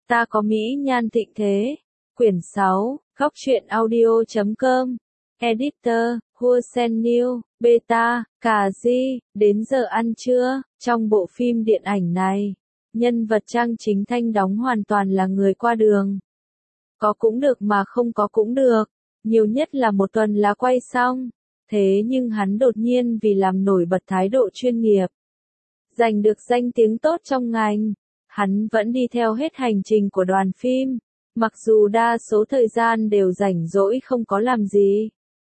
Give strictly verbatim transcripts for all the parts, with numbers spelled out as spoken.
Ta có mỹ nhan thịnh thế. Quyển sáu, góc truyện audio chấm com. Editor, Hussein New, Beta, Cà Di, đến giờ ăn trưa. Trong bộ phim điện ảnh này, nhân vật Trang Chính Thanh đóng hoàn toàn là người qua đường. Có cũng được mà không có cũng được, nhiều nhất là một tuần là quay xong. Thế nhưng hắn đột nhiên vì làm nổi bật thái độ chuyên nghiệp, giành được danh tiếng tốt trong ngành, hắn vẫn đi theo hết hành trình của đoàn phim, mặc dù đa số thời gian đều rảnh rỗi không có làm gì.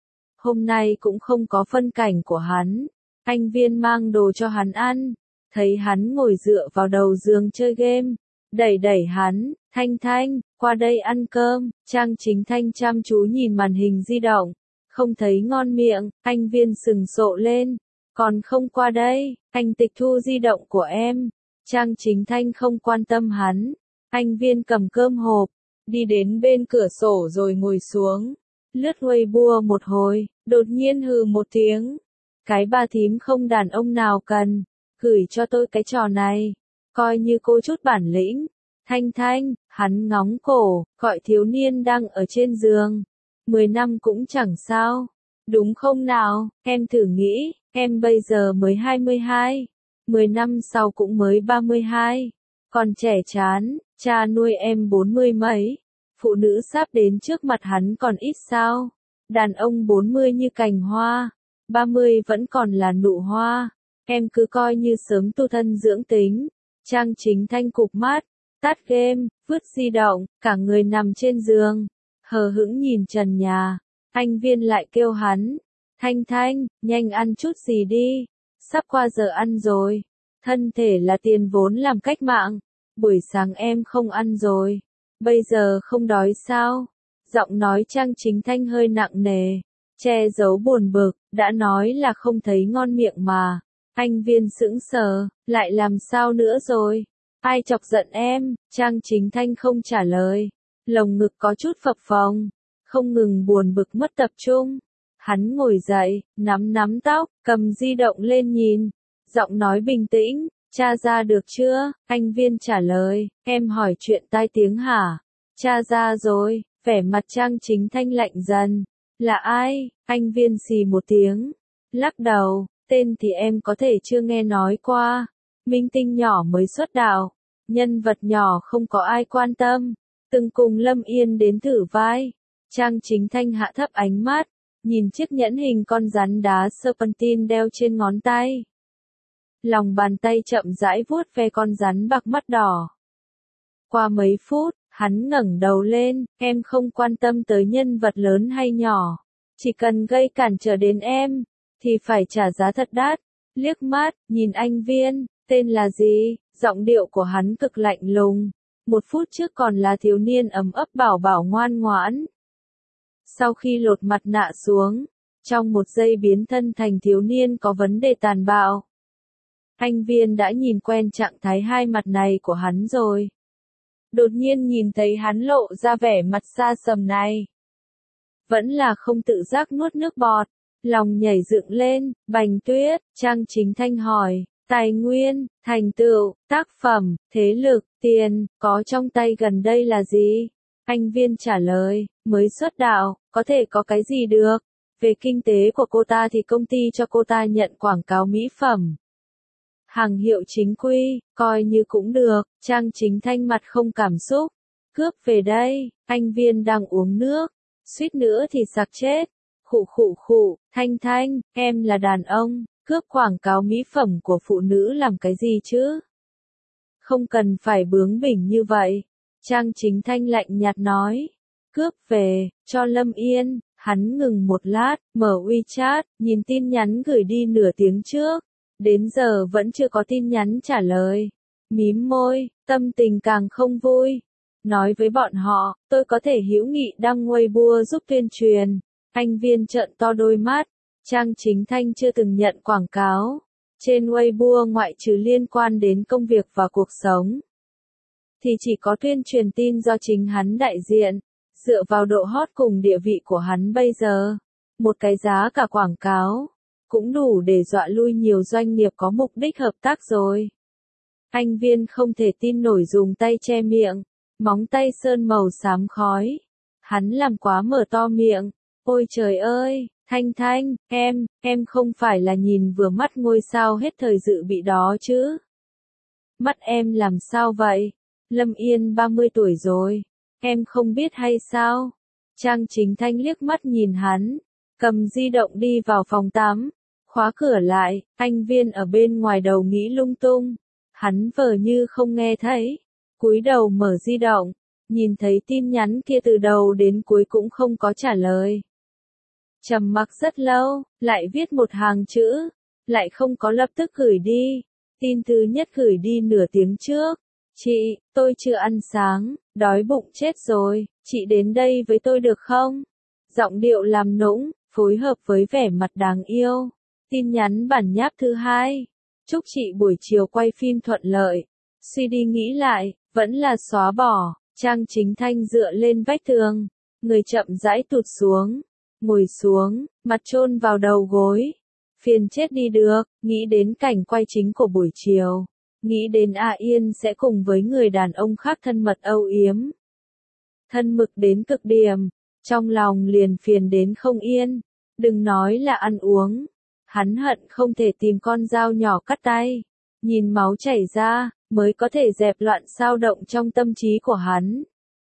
Hôm nay cũng không có phân cảnh của hắn, anh Viên mang đồ cho hắn ăn, thấy hắn ngồi dựa vào đầu giường chơi game, đẩy đẩy hắn, Thanh Thanh, qua đây ăn cơm. Trang Chính Thanh chăm chú nhìn màn hình di động, không thấy ngon miệng, anh Viên sừng sộ lên, còn không qua đây, anh tịch thu di động của em. Trang Chính Thanh không quan tâm hắn, anh Viên cầm cơm hộp, đi đến bên cửa sổ rồi ngồi xuống, lướt Weibo một hồi, đột nhiên hừ một tiếng. Cái bà thím không đàn ông nào cần, gửi cho tôi cái trò này, coi như cô chút bản lĩnh. Thanh Thanh, hắn ngóng cổ, gọi thiếu niên đang ở trên giường. Mười năm cũng chẳng sao, đúng không nào, em thử nghĩ, em bây giờ mới hai mươi hai, mười năm sau cũng mới ba mươi hai, còn trẻ chán, cha nuôi em bốn mươi mấy, phụ nữ sắp đến trước mặt hắn còn ít sao, đàn ông bốn mươi như cành hoa, ba mươi vẫn còn là nụ hoa, em cứ coi như sớm tu thân dưỡng tính. Trang Chính Thanh cụp mắt, tắt game, vứt di động, cả người nằm trên giường, hờ hững nhìn trần nhà. Anh Viên lại kêu hắn, Thanh Thanh, nhanh ăn chút gì đi, sắp qua giờ ăn rồi, thân thể là tiền vốn làm cách mạng, buổi sáng em không ăn rồi, bây giờ không đói sao? Giọng nói Trang Chính Thanh hơi nặng nề, che giấu buồn bực, đã nói là không thấy ngon miệng mà. Anh Viên sững sờ, lại làm sao nữa rồi? Ai chọc giận em? Trang Chính Thanh không trả lời, lồng ngực có chút phập phồng, không ngừng buồn bực mất tập trung. Hắn ngồi dậy, nắm nắm tóc, cầm di động lên nhìn, giọng nói bình tĩnh, tra ra được chưa? Anh Viên trả lời, em hỏi chuyện tai tiếng hả? Tra ra rồi, vẻ mặt Trang Chính Thanh lạnh dần. Là ai? Anh Viên xì một tiếng, lắc đầu, tên thì em có thể chưa nghe nói qua, minh tinh nhỏ mới xuất đạo, nhân vật nhỏ không có ai quan tâm, từng cùng Lâm Yên đến thử vai. Trang Chính Thanh hạ thấp ánh mắt, nhìn chiếc nhẫn hình con rắn đá serpentine đeo trên ngón tay. Lòng bàn tay chậm rãi vuốt ve con rắn bạc mắt đỏ. Qua mấy phút, hắn ngẩng đầu lên, em không quan tâm tới nhân vật lớn hay nhỏ, chỉ cần gây cản trở đến em, thì phải trả giá thật đắt. Liếc mắt, nhìn anh Viên, tên là gì? Giọng điệu của hắn cực lạnh lùng, một phút trước còn là thiếu niên ấm ấp bảo bảo ngoan ngoãn. Sau khi lột mặt nạ xuống, trong một giây biến thân thành thiếu niên có vấn đề tàn bạo. Anh Viên đã nhìn quen trạng thái hai mặt này của hắn rồi. Đột nhiên nhìn thấy hắn lộ ra vẻ mặt xa sầm này, vẫn là không tự giác nuốt nước bọt, lòng nhảy dựng lên. Bành Tuyết, Trang Chính Thanh hỏi, tài nguyên, thành tựu, tác phẩm, thế lực, tiền, có trong tay gần đây là gì? Anh Viên trả lời, mới xuất đạo, có thể có cái gì được? Về kinh tế của cô ta thì công ty cho cô ta nhận quảng cáo mỹ phẩm. Hàng hiệu chính quy, coi như cũng được. Trang Chính Thanh mặt không cảm xúc. Cướp về đây, anh Viên đang uống nước, suýt nữa thì sặc chết. Khụ khụ khụ, Thanh Thanh, em là đàn ông, cướp quảng cáo mỹ phẩm của phụ nữ làm cái gì chứ? Không cần phải bướng bỉnh như vậy. Trang Chính Thanh lạnh nhạt nói, cướp về, cho Lâm Yên. Hắn ngừng một lát, mở WeChat, nhìn tin nhắn gửi đi nửa tiếng trước. Đến giờ vẫn chưa có tin nhắn trả lời. Mím môi, tâm tình càng không vui. Nói với bọn họ, tôi có thể hữu nghị đăng Weibo giúp tuyên truyền. Anh Viên trợn to đôi mắt. Trang Chính Thanh chưa từng nhận quảng cáo trên Weibo ngoại trừ liên quan đến công việc và cuộc sống, thì chỉ có tuyên truyền tin do chính hắn đại diện. Dựa vào độ hot cùng địa vị của hắn bây giờ, một cái giá cả quảng cáo cũng đủ để dọa lui nhiều doanh nghiệp có mục đích hợp tác rồi. Anh Viên không thể tin nổi dùng tay che miệng. móng tay sơn màu xám khói. Hắn làm quá mở to miệng. Ôi trời ơi, Thanh Thanh, em, em không phải là nhìn vừa mắt ngôi sao hết thời dự bị đó chứ? Mắt em làm sao vậy? Lâm Yên ba mươi tuổi rồi, em không biết hay sao? Trang Chính Thanh liếc mắt nhìn hắn, cầm di động đi vào phòng tắm, khóa cửa lại, anh Viên ở bên ngoài đầu nghĩ lung tung. Hắn vờ như không nghe thấy, cúi đầu mở di động, nhìn thấy tin nhắn kia từ đầu đến cuối cũng không có trả lời. Trầm mặc rất lâu, lại viết một hàng chữ, lại không có lập tức gửi đi. Tin thứ nhất gửi đi nửa tiếng trước. Chị, tôi chưa ăn sáng, đói bụng chết rồi, chị đến đây với tôi được không? Giọng điệu làm nũng, phối hợp với vẻ mặt đáng yêu. Tin nhắn bản nháp thứ hai. Chúc chị buổi chiều quay phim thuận lợi. Suy đi nghĩ lại, vẫn là xóa bỏ. Trang Chính Thanh dựa lên vách tường, người chậm rãi tụt xuống, ngồi xuống, mặt chôn vào đầu gối. Phiền chết đi được, nghĩ đến cảnh quay chính của buổi chiều, nghĩ đến A Yên sẽ cùng với người đàn ông khác thân mật âu yếm. Thân mực đến cực điểm, trong lòng liền phiền đến không yên, đừng nói là ăn uống. Hắn hận không thể tìm con dao nhỏ cắt tay, nhìn máu chảy ra, mới có thể dẹp loạn xao động trong tâm trí của hắn.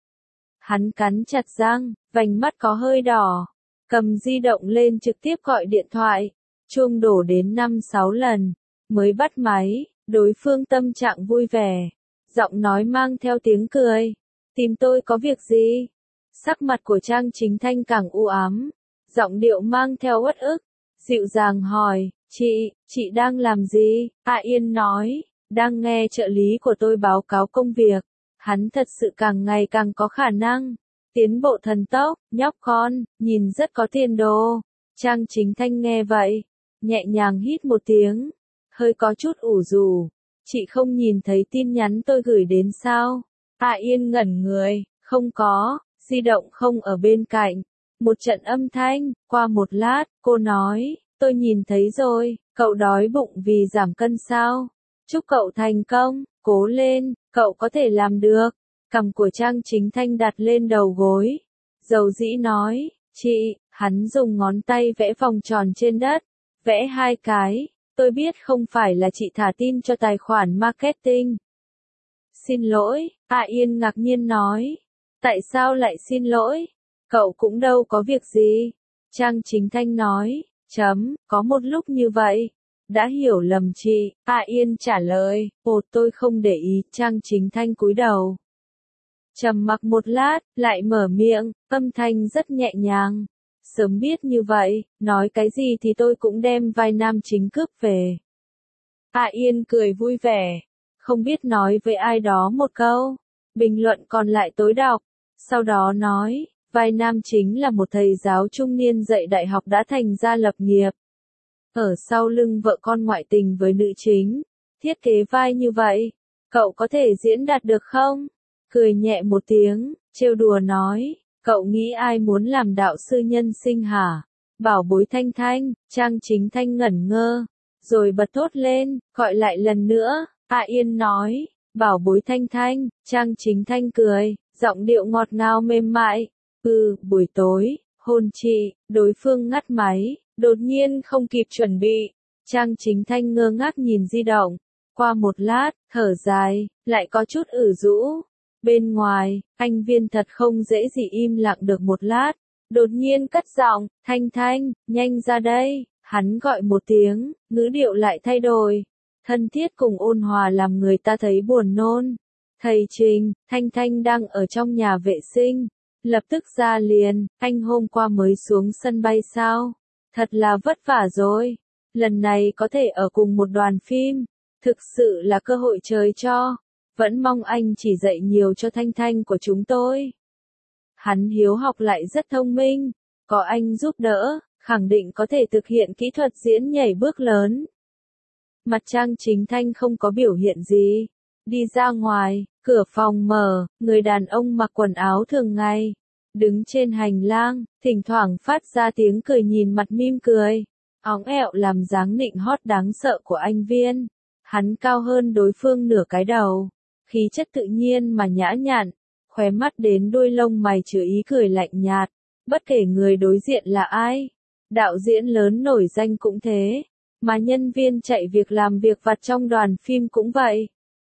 Hắn cắn chặt răng, vành mắt có hơi đỏ, cầm di động lên trực tiếp gọi điện thoại, chuông đổ đến năm sáu lần, mới bắt máy, đối phương tâm trạng vui vẻ, giọng nói mang theo tiếng cười, tìm tôi có việc gì? Sắc mặt của Trang Chính Thanh càng u ám, giọng điệu mang theo uất ức, dịu dàng hỏi, chị, chị đang làm gì? A Yên nói, đang nghe trợ lý của tôi báo cáo công việc, hắn thật sự càng ngày càng có khả năng, tiến bộ thần tốc, nhóc con, nhìn rất có tiền đồ. Trang Chính Thanh nghe vậy, nhẹ nhàng hít một tiếng, hơi có chút ủ rũ, chị không nhìn thấy tin nhắn tôi gửi đến sao? A Yên ngẩn người, không có, di động không ở bên cạnh. Một trận âm thanh, qua một lát, cô nói, tôi nhìn thấy rồi, cậu đói bụng vì giảm cân sao? Chúc cậu thành công, cố lên, cậu có thể làm được. Cằm của Trang Chính Thanh đặt lên đầu gối, dầu dĩ nói, chị, hắn dùng ngón tay vẽ vòng tròn trên đất, vẽ hai cái, tôi biết không phải là chị thả tin cho tài khoản marketing. Xin lỗi, A Yên ngạc nhiên nói, tại sao lại xin lỗi? Cậu cũng đâu có việc gì. Trang Chính Thanh nói, chấm, có một lúc như vậy. Đã hiểu lầm chị, A Yên trả lời, ồ tôi không để ý. Trang Chính Thanh cúi đầu, trầm mặc một lát, lại mở miệng, âm thanh rất nhẹ nhàng. Sớm biết như vậy, nói cái gì thì tôi cũng đem vai nam chính cướp về. A Yên cười vui vẻ, không biết nói với ai đó một câu. Bình luận còn lại tối đọc, sau đó nói, vai nam chính là một thầy giáo trung niên dạy đại học đã thành gia lập nghiệp. Ở sau lưng vợ con ngoại tình với nữ chính, thiết kế vai như vậy, cậu có thể diễn đạt được không? Cười nhẹ một tiếng, trêu đùa nói, cậu nghĩ ai muốn làm đạo sư nhân sinh hả? Bảo bối Thanh Thanh. Trang Chính Thanh ngẩn ngơ, rồi bật thốt lên, gọi lại lần nữa. A Yên nói, bảo bối Thanh Thanh. Trang Chính Thanh cười, giọng điệu ngọt ngào mềm mại, ừ, buổi tối, hôn chị. Đối phương ngắt máy, đột nhiên không kịp chuẩn bị. Trang Chính Thanh ngơ ngác nhìn di động, qua một lát, thở dài, lại có chút ử rũ. Bên ngoài, anh Viên thật không dễ gì im lặng được một lát, đột nhiên cất giọng, Thanh Thanh, nhanh ra đây. Hắn gọi một tiếng, ngữ điệu lại thay đổi, thân thiết cùng ôn hòa làm người ta thấy buồn nôn. Thầy Trình, Thanh Thanh đang ở trong nhà vệ sinh, lập tức ra liền, anh hôm qua mới xuống sân bay sao? Thật là vất vả rồi, lần này có thể ở cùng một đoàn phim, thực sự là cơ hội trời cho. Vẫn mong anh chỉ dạy nhiều cho Thanh Thanh của chúng tôi. Hắn hiếu học lại rất thông minh, có anh giúp đỡ, khẳng định có thể thực hiện kỹ thuật diễn nhảy bước lớn. Mặt Trang Chính Thanh không có biểu hiện gì. Đi ra ngoài, cửa phòng mở, người đàn ông mặc quần áo thường ngày, đứng trên hành lang, thỉnh thoảng phát ra tiếng cười nhìn mặt mỉm cười, óng ẹo làm dáng nịnh hót đáng sợ của anh Viên. Hắn cao hơn đối phương nửa cái đầu, khí chất tự nhiên mà nhã nhặn, khóe mắt đến đuôi lông mày chứa ý cười lạnh nhạt, bất kể người đối diện là ai. Đạo diễn lớn nổi danh cũng thế, mà nhân viên chạy việc làm việc vặt trong đoàn phim cũng vậy.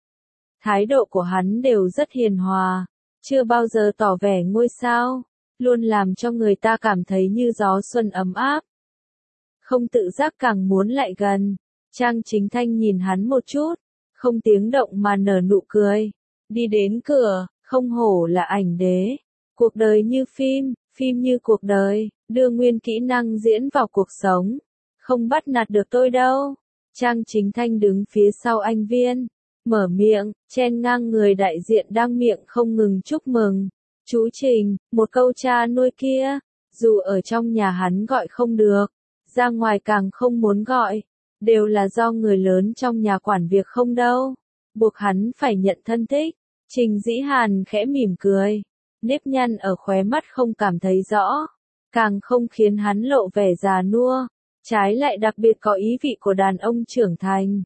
Thái độ của hắn đều rất hiền hòa, chưa bao giờ tỏ vẻ ngôi sao, luôn làm cho người ta cảm thấy như gió xuân ấm áp. Không tự giác càng muốn lại gần. Trang Chính Thanh nhìn hắn một chút, không tiếng động mà nở nụ cười. Đi đến cửa, không hổ là ảnh đế. Cuộc đời như phim, phim như cuộc đời, đưa nguyên kỹ năng diễn vào cuộc sống. Không bắt nạt được tôi đâu. Trang Chính Thanh đứng phía sau anh Viên, mở miệng, chen ngang người đại diện đang miệng không ngừng chúc mừng. Chú Trình, một câu cha nuôi kia, dù ở trong nhà hắn gọi không được, ra ngoài càng không muốn gọi, đều là do người lớn trong nhà quản việc không đâu, buộc hắn phải nhận thân thích. Trình Dĩ Hàn khẽ mỉm cười, nếp nhăn ở khóe mắt không cảm thấy rõ, càng không khiến hắn lộ vẻ già nua, trái lại đặc biệt có ý vị của đàn ông trưởng thành.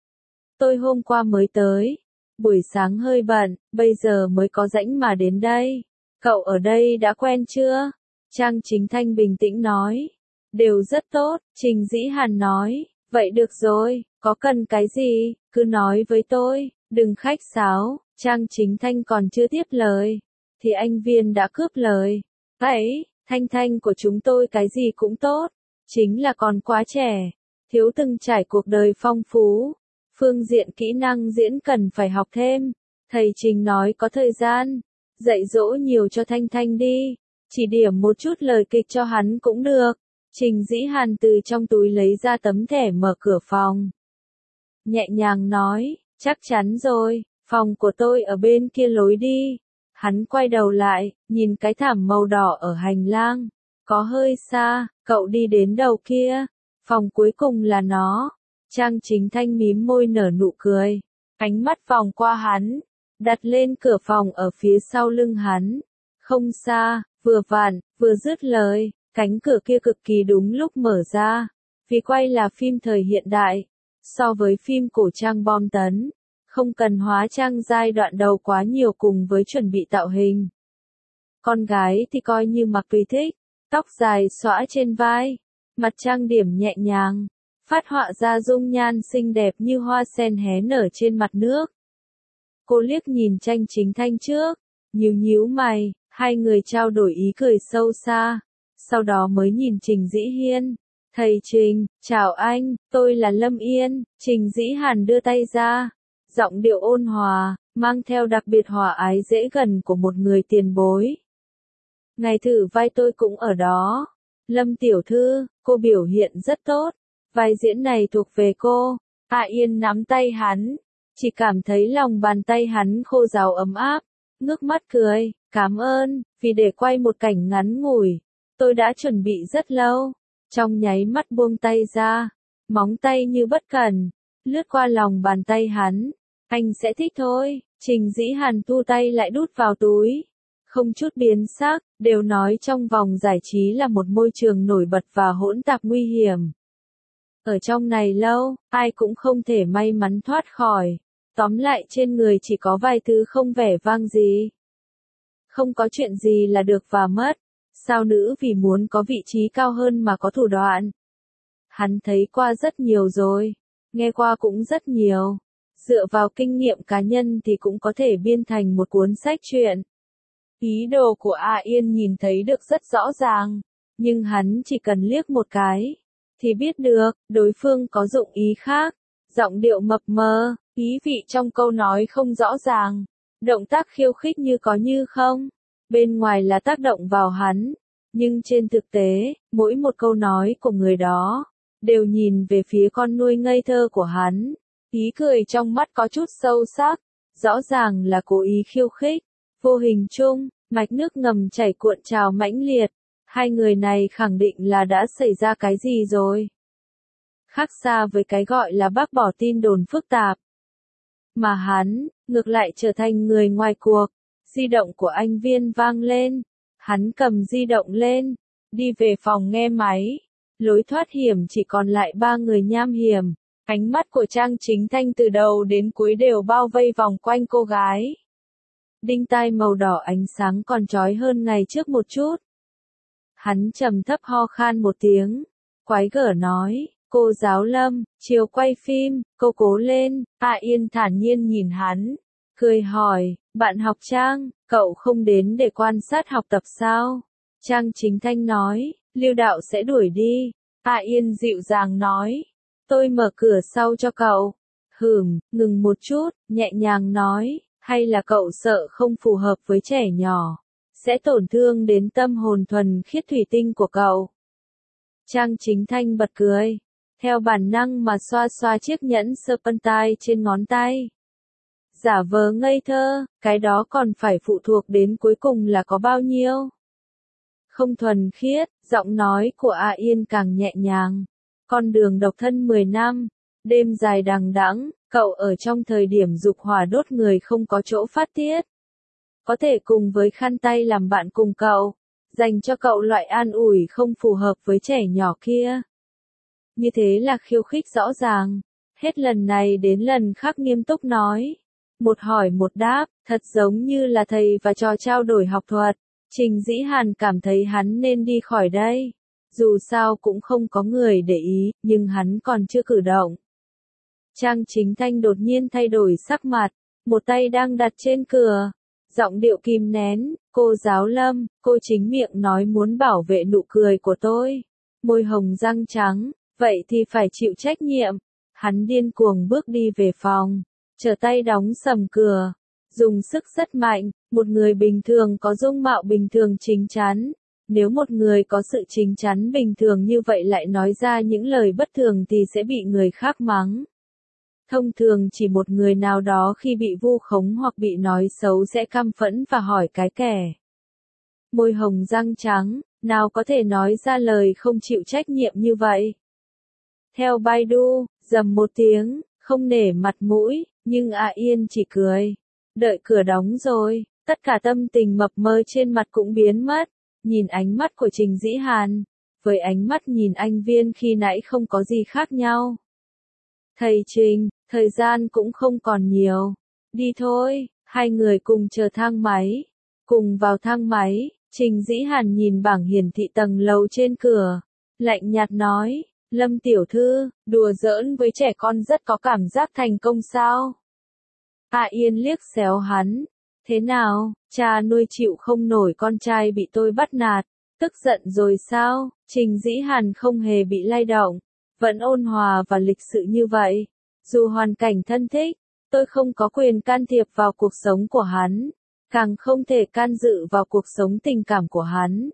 Tôi hôm qua mới tới, buổi sáng hơi bận, bây giờ mới có rảnh mà đến đây. Cậu ở đây đã quen chưa? Trang Chính Thanh bình tĩnh nói. Đều rất tốt, Trình Dĩ Hàn nói. Vậy được rồi, có cần cái gì, cứ nói với tôi, đừng khách sáo. Trang Chính Thanh còn chưa tiếp lời, thì anh Viên đã cướp lời. Vậy, Thanh Thanh của chúng tôi cái gì cũng tốt, chính là còn quá trẻ, thiếu từng trải cuộc đời phong phú. Phương diện kỹ năng diễn cần phải học thêm. Thầy Trình nói có thời gian, dạy dỗ nhiều cho Thanh Thanh đi, chỉ điểm một chút lời kịch cho hắn cũng được. Trình Dĩ Hàn từ trong túi lấy ra tấm thẻ mở cửa phòng. Nhẹ nhàng nói, chắc chắn rồi, phòng của tôi ở bên kia lối đi. Hắn quay đầu lại, nhìn cái thảm màu đỏ ở hành lang. Có hơi xa, cậu đi đến đầu kia. Phòng cuối cùng là nó. Trang Chính Thanh mím môi nở nụ cười. Ánh mắt vòng qua hắn, đặt lên cửa phòng ở phía sau lưng hắn. Không xa, vừa vặn, vừa dứt lời, cánh cửa kia cực kỳ đúng lúc mở ra. Vì quay là phim thời hiện đại, so với phim cổ trang bom tấn, không cần hóa trang giai đoạn đầu quá nhiều cùng với chuẩn bị tạo hình. Con gái thì coi như mặc tùy thích, tóc dài xõa trên vai, mặt trang điểm nhẹ nhàng, phát họa ra dung nhan xinh đẹp như hoa sen hé nở trên mặt nước. Cô liếc nhìn Trang Chính Thanh trước, nhíu nhíu mày, hai người trao đổi ý cười sâu xa, sau đó mới nhìn Trình Dĩ Hiên. Thầy Trình, chào anh, tôi là Lâm Yên. Trình Dĩ Hàn đưa tay ra, giọng điệu ôn hòa, mang theo đặc biệt hòa ái dễ gần của một người tiền bối. Ngày thử vai tôi cũng ở đó. Lâm tiểu thư, cô biểu hiện rất tốt. Vai diễn này thuộc về cô. A Yên nắm tay hắn, chỉ cảm thấy lòng bàn tay hắn khô ráo ấm áp, ngước mắt cười, cảm ơn, vì để quay một cảnh ngắn ngủi, tôi đã chuẩn bị rất lâu. Trong nháy mắt buông tay ra, móng tay như bất cẩn, lướt qua lòng bàn tay hắn. Anh sẽ thích thôi. Trình Dĩ Hàn thu tay lại đút vào túi, không chút biến sắc, đều nói trong vòng giải trí là một môi trường nổi bật và hỗn tạp nguy hiểm. Ở trong này lâu, ai cũng không thể may mắn thoát khỏi. Tóm lại trên người chỉ có vài thứ không vẻ vang gì. Không có chuyện gì là được và mất. Sao nữ vì muốn có vị trí cao hơn mà có thủ đoạn? Hắn thấy qua rất nhiều rồi, nghe qua cũng rất nhiều. Dựa vào kinh nghiệm cá nhân thì cũng có thể biên thành một cuốn sách truyện. Ý đồ của A Yên nhìn thấy được rất rõ ràng, nhưng hắn chỉ cần liếc một cái thì biết được, đối phương có dụng ý khác. Giọng điệu mập mờ, ý vị trong câu nói không rõ ràng, động tác khiêu khích như có như không. Bên ngoài là tác động vào hắn, nhưng trên thực tế, mỗi một câu nói của người đó đều nhìn về phía con nuôi ngây thơ của hắn. Ý cười trong mắt có chút sâu sắc, rõ ràng là cố ý khiêu khích. Vô hình chung, mạch nước ngầm chảy cuộn trào mãnh liệt. Hai người này khẳng định là đã xảy ra cái gì rồi. Khác xa với cái gọi là bác bỏ tin đồn phức tạp. Mà hắn, ngược lại trở thành người ngoài cuộc. Di động của anh Viên vang lên. Hắn cầm di động lên, đi về phòng nghe máy. Lối thoát hiểm chỉ còn lại ba người nham hiểm. Ánh mắt của Trang Chính Thanh từ đầu đến cuối đều bao vây vòng quanh cô gái. đinh tai màu đỏ ánh sáng còn chói hơn ngày trước một chút. Hắn trầm thấp ho khan một tiếng, quái gở nói, cô giáo Lâm, chiều quay phim, cô cố lên. A Yên thản nhiên nhìn hắn, cười hỏi, bạn học Trang, cậu không đến để quan sát học tập sao? Trang Chính Thanh nói, Lưu đạo sẽ đuổi đi. A Yên dịu dàng nói, tôi mở cửa sau cho cậu. Hửm, ngừng một chút, nhẹ nhàng nói, hay là cậu sợ không phù hợp với trẻ nhỏ, sẽ tổn thương đến tâm hồn thuần khiết thủy tinh của cậu. Trang Chính Thanh bật cười, theo bản năng mà xoa xoa chiếc nhẫn Serpentine trên ngón tay. Giả vờ ngây thơ, cái đó còn phải phụ thuộc đến cuối cùng là có bao nhiêu. Không thuần khiết, giọng nói của A Yên càng nhẹ nhàng. Con đường độc thân mười năm, đêm dài đằng đẵng, cậu ở trong thời điểm dục hỏa đốt người không có chỗ phát tiết. Có thể cùng với khăn tay làm bạn cùng cậu, dành cho cậu loại an ủi không phù hợp với trẻ nhỏ kia. Như thế là khiêu khích rõ ràng. Hết lần này đến lần khác nghiêm túc nói. Một hỏi một đáp, thật giống như là thầy và trò trao đổi học thuật. Trình Dĩ Hàn cảm thấy hắn nên đi khỏi đây. Dù sao cũng không có người để ý, nhưng hắn còn chưa cử động. Trang Chính Thanh đột nhiên thay đổi sắc mặt, một tay đang đặt trên cửa. Giọng điệu kìm nén, cô giáo Lâm, cô chính miệng nói muốn bảo vệ nụ cười của tôi. Môi hồng răng trắng, vậy thì phải chịu trách nhiệm. Hắn điên cuồng bước đi về phòng, trở tay đóng sầm cửa, dùng sức rất mạnh. Một người bình thường có dung mạo bình thường chín chắn. Nếu một người có sự chín chắn bình thường như vậy lại nói ra những lời bất thường thì sẽ bị người khác mắng. Thông thường chỉ một người nào đó khi bị vu khống hoặc bị nói xấu sẽ căm phẫn và hỏi cái kẻ. Môi hồng răng trắng, nào có thể nói ra lời không chịu trách nhiệm như vậy. Theo Baidu, rầm một tiếng, không nể mặt mũi, nhưng A Yên chỉ cười. Đợi cửa đóng rồi, tất cả tâm tình mập mờ trên mặt cũng biến mất. Nhìn ánh mắt của Trình Dĩ Hàn, với ánh mắt nhìn anh Viên khi nãy không có gì khác nhau. Thầy Trình, thời gian cũng không còn nhiều. Đi thôi, hai người cùng chờ thang máy. Cùng vào thang máy, Trình Dĩ Hàn nhìn bảng hiển thị tầng lầu trên cửa. Lạnh nhạt nói, Lâm tiểu thư, đùa giỡn với trẻ con rất có cảm giác thành công sao? A Yên liếc xéo hắn. Thế nào, cha nuôi chịu không nổi con trai bị tôi bắt nạt, tức giận rồi sao? Trình Dĩ Hàn không hề bị lay động, vẫn ôn hòa và lịch sự như vậy. Dù hoàn cảnh thân thích, tôi không có quyền can thiệp vào cuộc sống của hắn, càng không thể can dự vào cuộc sống tình cảm của hắn.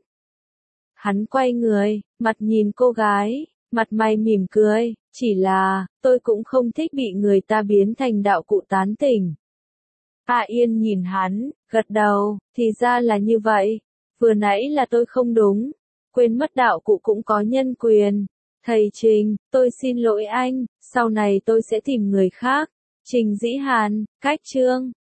Hắn quay người, mặt nhìn cô gái, mặt mày mỉm cười, chỉ là, tôi cũng không thích bị người ta biến thành đạo cụ tán tỉnh. A Yên nhìn hắn, gật đầu, thì ra là như vậy. Vừa nãy là tôi không đúng, quên mất đạo cụ cũng có nhân quyền. Thầy Trình, tôi xin lỗi anh, sau này tôi sẽ tìm người khác. Trình Dĩ Hàn, cách chương.